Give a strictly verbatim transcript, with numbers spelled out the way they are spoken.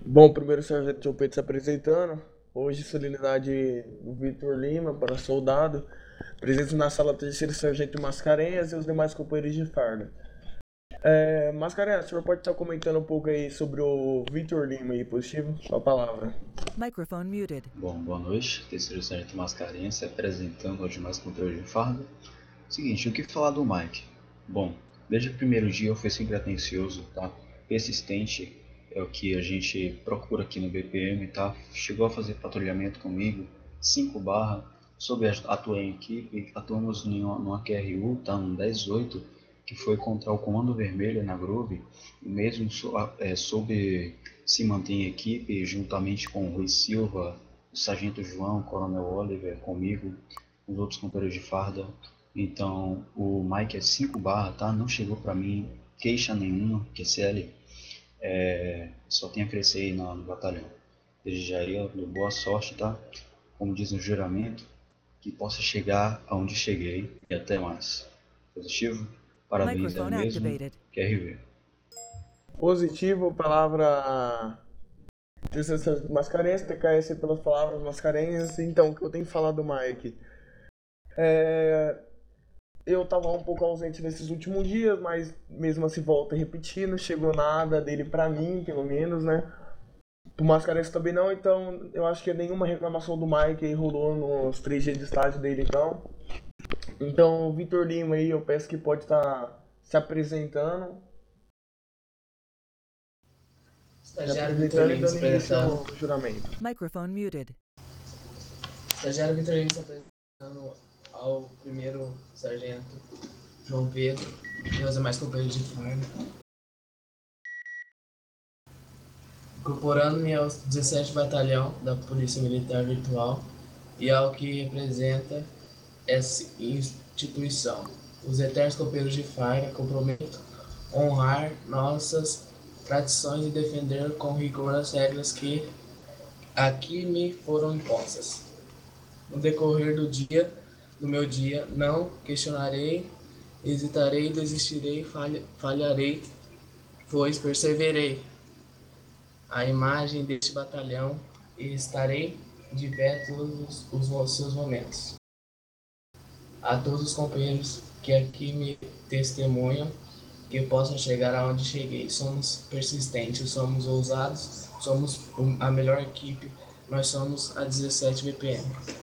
Bom, primeiro o Sargento João Pedro se apresentando. Hoje, solenidade do Vitor Lima para soldado. Presente na sala terceiro, Sargento Mascarenhas e os demais companheiros de farda. É, Mascarenhas, o senhor pode estar comentando um pouco aí sobre o Vitor Lima aí, positivo? Sua palavra. Microphone muted. Bom, boa noite. Terceiro Sargento Mascarenhas se apresentando aos demais companheiros de farda. Seguinte, o que falar do Mike? Bom, desde o primeiro dia eu fui sempre atencioso, tá? Persistente é o que a gente procura aqui no B P M, tá? Chegou a fazer patrulhamento comigo, cinco barra, soube atuar em equipe, atuamos numa, numa Q R U, tá? No dez oito, que foi contra o Comando Vermelho na Grove, e mesmo sou, é, soube se manter em equipe juntamente com o Rui Silva, o Sargento João, o Coronel Oliver, comigo, os outros companheiros de farda. Então, o Mike é cinco barra, tá? Não chegou para mim queixa nenhuma, Q C L, é, só tem a crescer aí no, no batalhão. Desde já eu dou boa sorte, tá? Como diz no juramento, que possa chegar aonde cheguei e até mais. Positivo? Parabéns aí Microphone mesmo, activated. Q R V. Positivo, palavra. Terceiro Sargento Mascarenhas, T K S pelas palavras Mascarenhas. Então, o que eu tenho que falar do Mike? É, eu tava um pouco ausente nesses últimos dias, mas mesmo assim volta repetindo, não chegou nada dele pra mim, pelo menos, né? Pro Mascarenhas também não, então eu acho que nenhuma reclamação do Mike aí rolou nos três dias de estágio dele, então. Então, o Vitor Lima aí, eu peço que pode estar se apresentando, se Estagiário Vitor apresentando e Lima se dando início apresentando. ao juramento. Microphone muted. Estagiário Vitor Lima se apresentando ao primeiro sargento João Pedro e aos demais companheiros de farda. Incorporando-me ao dezessete Batalhão da Polícia Militar Virtual e ao que representa essa instituição. Os eternos companheiros de farda comprometo honrar nossas tradições e defender com rigor as regras que aqui me foram impostas. No decorrer do dia, do meu dia, não questionarei, hesitarei, desistirei, falha, falharei, pois perseverei a imagem deste batalhão e estarei de pé todos os, os seus momentos. A todos os companheiros que aqui me testemunham, que possam chegar aonde cheguei. Somos persistentes, somos ousados, somos a melhor equipe, nós somos a dezessete B P M.